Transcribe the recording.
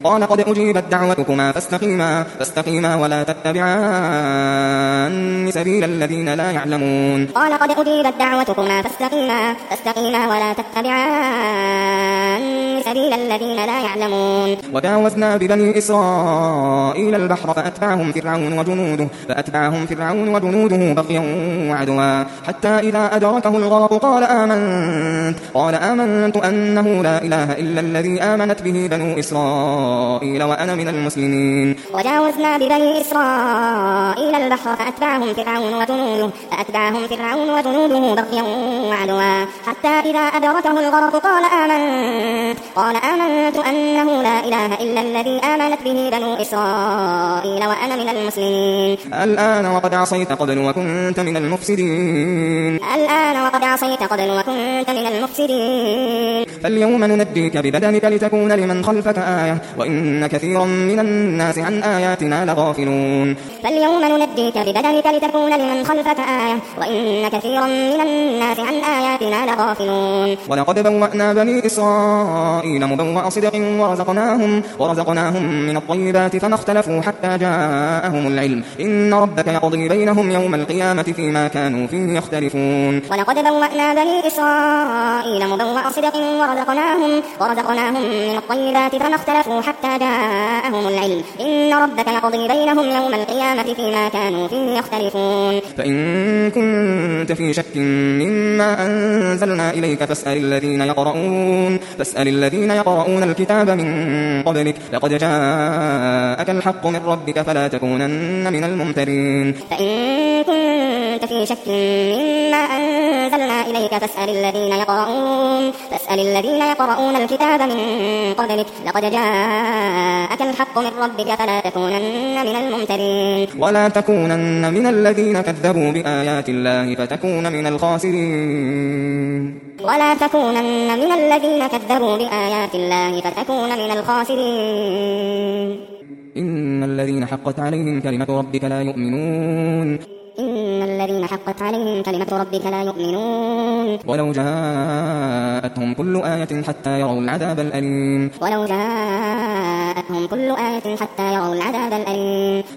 قال قد أجيبت دعوتكما فاستقيما ولا تتبعان سبيل الذين لا يعلمون. قال قد أجيبت دعوتكما فاستقيما ولا تتبعان سبيل الذين لا يعلمون. وجاوزنا ببني إسرائيل البحر فأتبعهم فرعون وجنوده بغيا وعدوا حتى إذا أدركه الغرق قال آمنت أنه لا إله إلا الذي آمنت به بنو إسرائيل وأنا من المسلمين. وجاوزنا ببني إسرائيل البحر فأتبعهم فرعون وجنوده بغيا وعدوا حتى إذا أدركه الغرق قال آمنت أنه لا إله إلا الذي آمنت به بنو إسرائيل وأنا من المسلمين. الآن وقد عصيت قبل وكنت من المفسدين. فاليوم ننجيك ببدنك لتكون لمن خلفك آية وإن كثيرا من الناس عن آياتنا لغافلون. ولقد بوأنا بني إسرائيل مبوأ صدق ورزقناهم من الطيبات فما اختلفوا حتى جاءهم العلم إن ربك يقضي بينهم يوم القيامة فيما كانوا فيه يختلفون. ولقد بوأنا بني إسرائيل مبوأ صدق ورزقناهم من الطيبات فما اختلفوا حتى جاءهم العلم إن ربك يقضي بينهم يوم القيامة فيما كانوا فيه يختلفون. فإن كنت في شك مما أنزلنا إليك فاسأل الذين يقرؤون الكتاب من قبلك لقد جاءك الحق من ربك فلا تكونن من الممترين. فإن كنت في شك مما أنزلنا إليك فاسأل الذين يقرؤون الكتاب من قبلك لقد جاءك الحق من ربك فلا تكونن من الممترين. ولا تكونن من الذين كذبوا بآيات الله فتكون من الخاسرين. إن الذين حقت عليهم كلمة ربك لا يؤمنون. ولو جاءتهم كل آية حتى يروا العذاب الأليم.